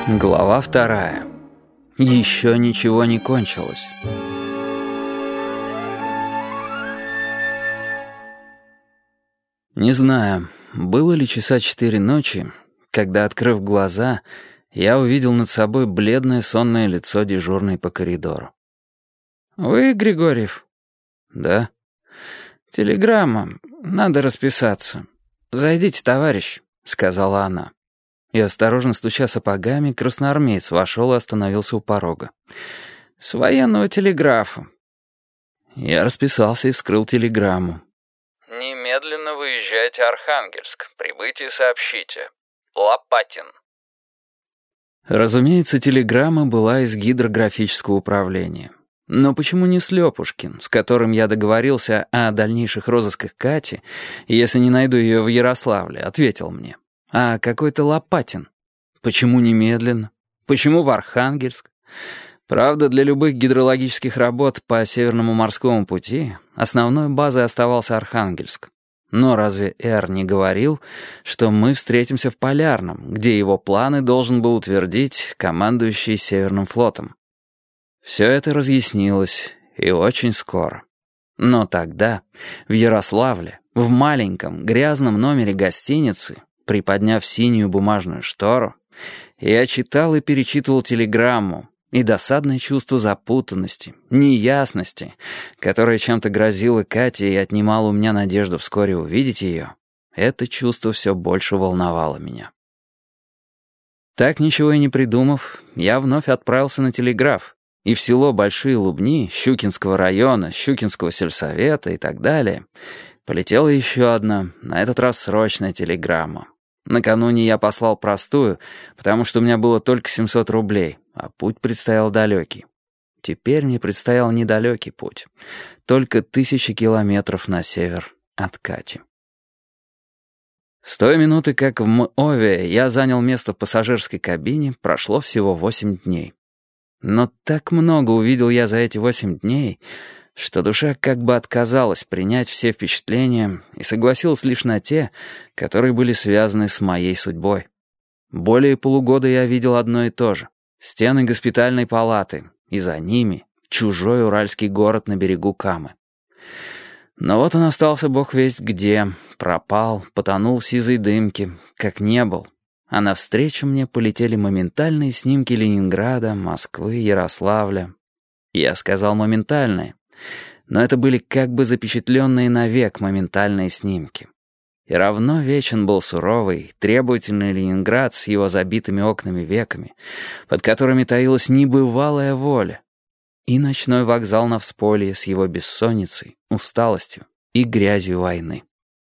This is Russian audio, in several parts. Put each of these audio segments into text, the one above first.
Глава 2. Еще ничего не кончилось. Не знаю, было ли часа 4 ночи, когда, открыв глаза, я увидел над собой бледное сонное лицо дежурной по коридору. «Вы, Григорьев?» «Да». «Телеграмма. Надо расписаться. Зайдите, товарищ», — сказала она. И, осторожно стуча сапогами, красноармеец вошел и остановился у порога. «С военного телеграфа». Я расписался и вскрыл телеграмму. «Немедленно выезжайте, Архангельск. Прибытие сообщите. Лопатин». Разумеется, телеграмма была из гидрографического управления. Но почему не Слепушкин, с которым я договорился о дальнейших розысках Кати, если не найду ее в Ярославле, ответил мне, а какой-то Лопатин? Почему немедленно? Почему в Архангельск? Правда, для любых гидрологических работ по Северному морскому пути основной базой оставался Архангельск. Но разве Р не говорил, что мы встретимся в Полярном, где его планы должен был утвердить командующий Северным флотом? Все это разъяснилось, и очень скоро. Но тогда, в Ярославле, в маленьком грязном номере гостиницы, приподняв синюю бумажную штору, я читал и перечитывал телеграмму, и досадное чувство запутанности, неясности, которое чем-то грозило Кате и отнимало у меня надежду вскоре увидеть ее, это чувство все больше волновало меня. Так ничего и не придумав, я вновь отправился на телеграф, и в село Большие Лубни, Щукинского района, Щукинского сельсовета и так далее, полетела еще одна, на этот раз срочная телеграмма. Накануне я послал простую, потому что у меня было только 700 рублей, а путь предстоял далекий. Теперь мне предстоял недалекий путь, только 1000 километров на север от Кати. С той минуты, как в МОВе я занял место в пассажирской кабине, прошло всего 8 дней. Но так много увидел я за эти 8 дней, что душа как бы отказалась принять все впечатления и согласилась лишь на те, которые были связаны с моей судьбой. Более полугода я видел одно и то же — стены госпитальной палаты, и за ними чужой уральский город на берегу Камы. Но вот он остался бог весть где, пропал, потонул в сизой дымке, как не был. А навстречу мне полетели моментальные снимки Ленинграда, Москвы, Ярославля. Я сказал моментальные, но это были как бы запечатленные навек моментальные снимки. И равно вечен был суровый, требовательный Ленинград с его забитыми окнами веками, под которыми таилась небывалая воля, и ночной вокзал на Всполье с его бессонницей, усталостью и грязью войны.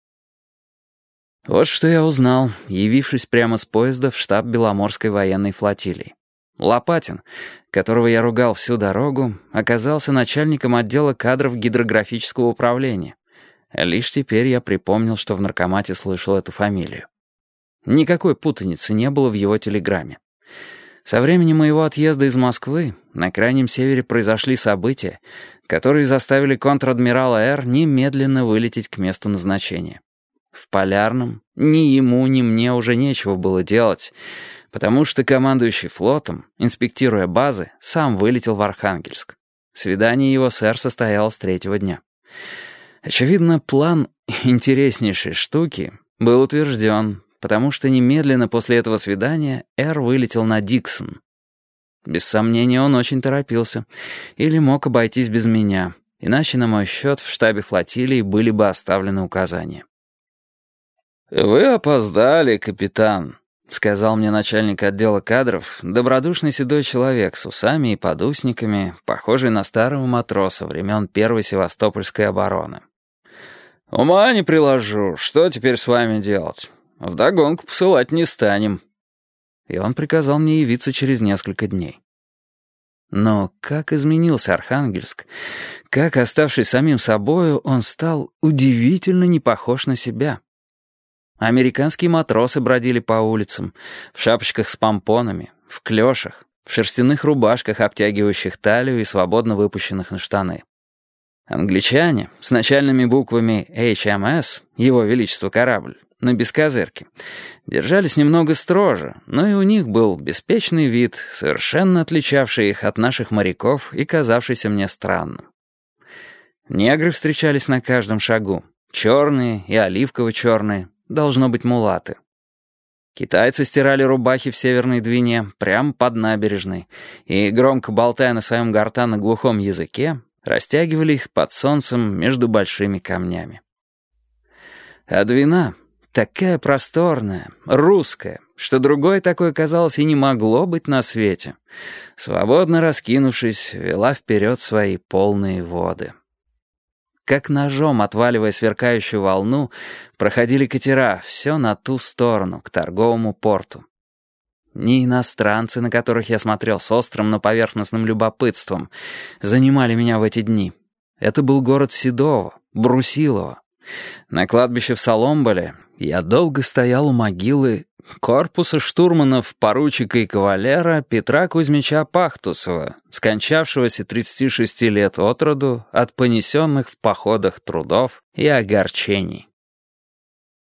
Вот что я узнал, явившись прямо с поезда в штаб Беломорской военной флотилии. Лопатин, которого я ругал всю дорогу, оказался начальником отдела кадров гидрографического управления. Лишь теперь я припомнил, что в наркомате слышал эту фамилию. Никакой путаницы не было в его телеграмме. Со времени моего отъезда из Москвы на Крайнем Севере произошли события, которые заставили контр-адмирала Р немедленно вылететь к месту назначения. В Полярном ни ему, ни мне уже нечего было делать, потому что командующий флотом, инспектируя базы, сам вылетел в Архангельск. Свидание его с Р состоялось 3-го дня. Очевидно, план интереснейшей штуки был утвержден, потому что немедленно после этого свидания Р вылетел на Диксон. Без сомнения, он очень торопился или мог обойтись без меня, иначе на мой счет в штабе флотилии были бы оставлены указания. «Вы опоздали, капитан», — сказал мне начальник отдела кадров, добродушный седой человек с усами и подусниками, похожий на старого матроса времен Первой Севастопольской обороны. «Ума не приложу, что теперь с вами делать? Вдогонку посылать не станем». И он приказал мне явиться через несколько дней. Но как изменился Архангельск, как, оставшись самим собою, он стал удивительно не похож на себя. Американские матросы бродили по улицам, в шапочках с помпонами, в клёшах, в шерстяных рубашках, обтягивающих талию и свободно выпущенных на штаны. Англичане с начальными буквами HMS, его величество корабль, на Бескозырке, держались немного строже, но и у них был беспечный вид, совершенно отличавший их от наших моряков и казавшийся мне странным. Негры встречались на каждом шагу, черные и оливково-черные, должно быть мулаты. Китайцы стирали рубахи в Северной Двине прямо под набережной и, громко болтая на своем гортанно-глухом языке, растягивали их под солнцем между большими камнями. А Двина такая просторная, русская, что другой такой, казалось, и не могло быть на свете, свободно раскинувшись, вела вперед свои полные воды. Как ножом отваливая сверкающую волну, проходили катера все на ту сторону, к торговому порту. Не иностранцы, на которых я смотрел с острым, но поверхностным любопытством, занимали меня в эти дни. Это был город Седово, Брусилово. На кладбище в Соломболе я долго стоял у могилы корпуса штурманов поручика и кавалера Петра Кузьмича Пахтусова, скончавшегося 36 лет от роду от понесенных в походах трудов и огорчений.